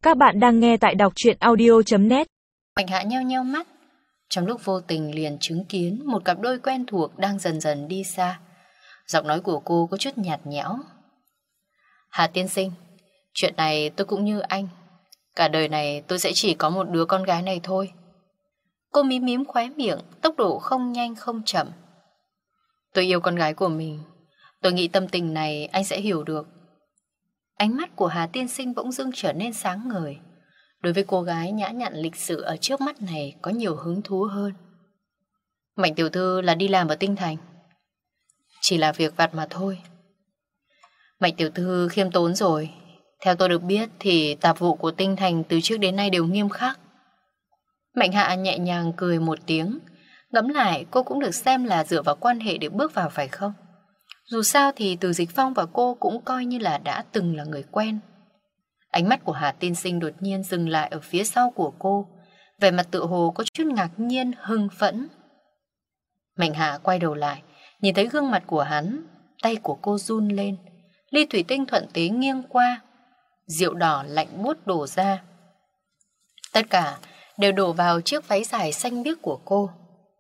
Các bạn đang nghe tại đọc truyện audio.net. Mạnh Hạ nheo nheo mắt, trong lúc vô tình liền chứng kiến một cặp đôi quen thuộc đang dần dần đi xa. Giọng nói của cô có chút nhạt nhẽo. Hà tiên sinh, chuyện này tôi cũng như anh. Cả đời này tôi sẽ chỉ có một đứa con gái này thôi. Cô mím mím khóe miệng, tốc độ không nhanh không chậm. Tôi yêu con gái của mình. Tôi nghĩ tâm tình này anh sẽ hiểu được. Ánh mắt của Hà tiên sinh bỗng dưng trở nên sáng ngời. Đối với cô gái nhã nhặn lịch sự ở trước mắt này có nhiều hứng thú hơn. Mạnh tiểu thư là đi làm ở Tinh Thành. Chỉ là việc vặt mà thôi. Mạnh tiểu thư khiêm tốn rồi. Theo tôi được biết thì tạp vụ của Tinh Thành từ trước đến nay đều nghiêm khắc. Mạnh Hạ nhẹ nhàng cười một tiếng. Ngẫm lại cô cũng được xem là dựa vào quan hệ để bước vào phải không? Dù sao thì Từ Dịch Phong và cô cũng coi như là đã từng là người quen. Ánh mắt của Hà tiên sinh đột nhiên dừng lại ở phía sau của cô, vẻ mặt tựa hồ có chút ngạc nhiên, hưng phẫn. Mạnh Hạ quay đầu lại, nhìn thấy gương mặt của hắn, tay của cô run lên, ly thủy tinh thuận tế nghiêng qua, rượu đỏ lạnh buốt đổ ra. Tất cả đều đổ vào chiếc váy dài xanh biếc của cô.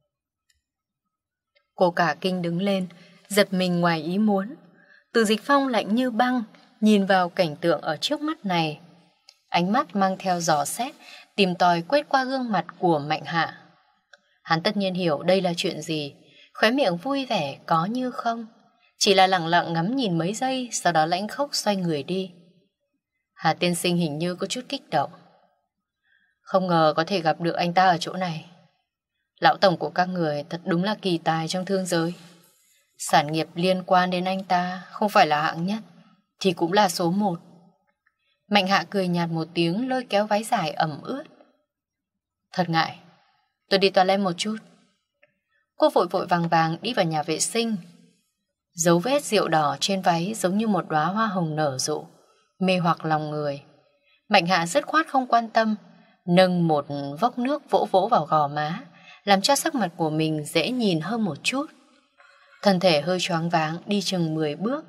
Cô cả kinh đứng lên, giật mình ngoài ý muốn. Từ Dịch Phong lạnh như băng, nhìn vào cảnh tượng ở trước mắt này. Ánh mắt mang theo dò xét, tìm tòi quét qua gương mặt của Mạnh Hạ. Hắn tất nhiên hiểu đây là chuyện gì, khóe miệng vui vẻ có như không. Chỉ là lặng lặng ngắm nhìn mấy giây, sau đó lãnh khốc xoay người đi. Hà tiên sinh hình như có chút kích động. Không ngờ có thể gặp được anh ta ở chỗ này. Lão tổng của các người thật đúng là kỳ tài trong thương giới. Sản nghiệp liên quan đến anh ta không phải là hạng nhất thì cũng là số 1. Mạnh Hạ cười nhạt một tiếng, lôi kéo váy dài ẩm ướt. Thật ngại, tôi đi toilet một chút. Cô vội vội vàng vàng đi vào nhà vệ sinh. Dấu vết rượu đỏ trên váy giống như một đóa hoa hồng nở rộ, mê hoặc lòng người. Mạnh Hạ dứt khoát không quan tâm, nâng một vốc nước vỗ vỗ vào gò má, làm cho sắc mặt của mình dễ nhìn hơn một chút. Thân thể hơi choáng váng đi chừng 10 bước.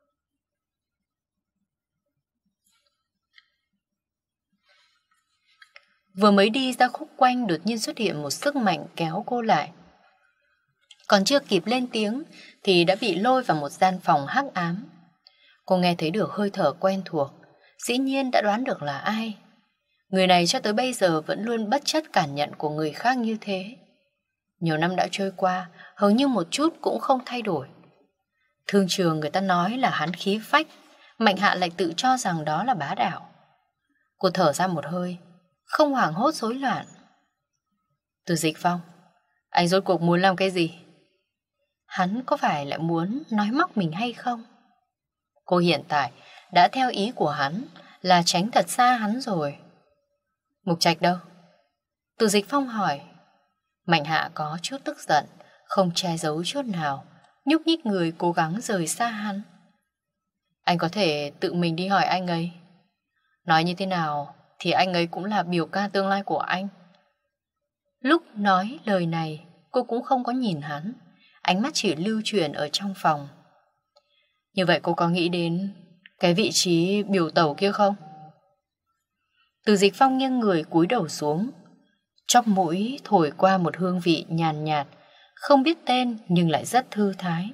Vừa mới đi ra khúc quanh, đột nhiên xuất hiện một sức mạnh kéo cô lại. Còn chưa kịp lên tiếng thì đã bị lôi vào một gian phòng hắc ám. Cô nghe thấy được hơi thở quen thuộc, dĩ nhiên đã đoán được là ai. Người này cho tới bây giờ vẫn luôn bất chấp cản nhận của người khác như thế. Nhiều năm đã trôi qua, hầu như một chút cũng không thay đổi. Thương trường người ta nói là hắn khí phách, Mạnh Hạ lại tự cho rằng đó là bá đạo. Cô thở ra một hơi, không hoảng hốt rối loạn. Từ Dịch Phong, anh rốt cuộc muốn làm cái gì? Hắn có phải lại muốn nói móc mình hay không? Cô hiện tại đã theo ý của hắn là tránh thật xa hắn rồi. Mục Trạch đâu? Từ Dịch Phong hỏi. Mạnh Hạ có chút tức giận, không che giấu chút nào, nhúc nhích người cố gắng rời xa hắn. Anh có thể tự mình đi hỏi anh ấy. Nói như thế nào thì anh ấy cũng là biểu ca tương lai của anh. Lúc nói lời này, cô cũng không có nhìn hắn, ánh mắt chỉ lưu chuyển ở trong phòng. Như vậy cô có nghĩ đến cái vị trí biểu tẩu kia không? Từ Dịch Phong nghiêng người cúi đầu xuống, chóp mũi thổi qua một hương vị nhàn nhạt, không biết tên nhưng lại rất thư thái.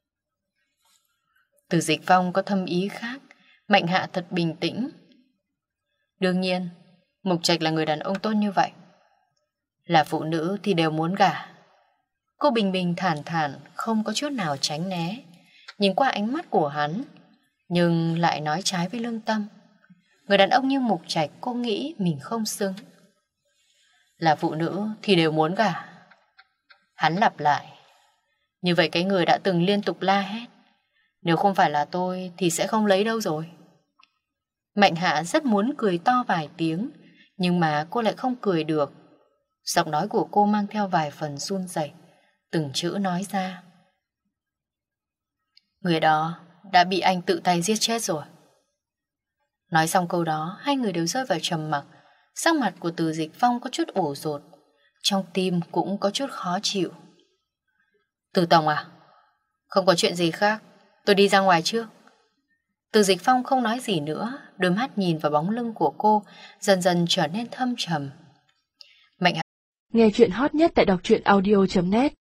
Từ Dịch Phong có thâm ý khác, Mạnh Hạ thật bình tĩnh. Đương nhiên, Mục Trạch là người đàn ông tốt như vậy. Là phụ nữ thì đều muốn gả. Cô bình bình thản thản, không có chút nào tránh né, nhìn qua ánh mắt của hắn, nhưng lại nói trái với lương tâm. Người đàn ông như Mục Trạch cô nghĩ mình không xứng. Là phụ nữ thì đều muốn gả. Hắn lặp lại. Như vậy cái người đã từng liên tục la hét, nếu không phải là tôi thì sẽ không lấy đâu rồi. Mạnh Hạ rất muốn cười to vài tiếng, nhưng mà cô lại không cười được. Giọng nói của cô mang theo vài phần run rẩy, từng chữ nói ra. Người đó đã bị anh tự tay giết chết rồi. Nói xong câu đó, hai người đều rơi vào trầm mặc. Sắc mặt của Từ Dịch Phong có chút ủ rột, trong tim cũng có chút khó chịu. Từ tổng à? Không có chuyện gì khác, tôi đi ra ngoài trước. Từ Dịch Phong không nói gì nữa, đôi mắt nhìn vào bóng lưng của cô dần dần trở nên thâm trầm. Nghe chuyện hot nhất tại đọc truyện audio.net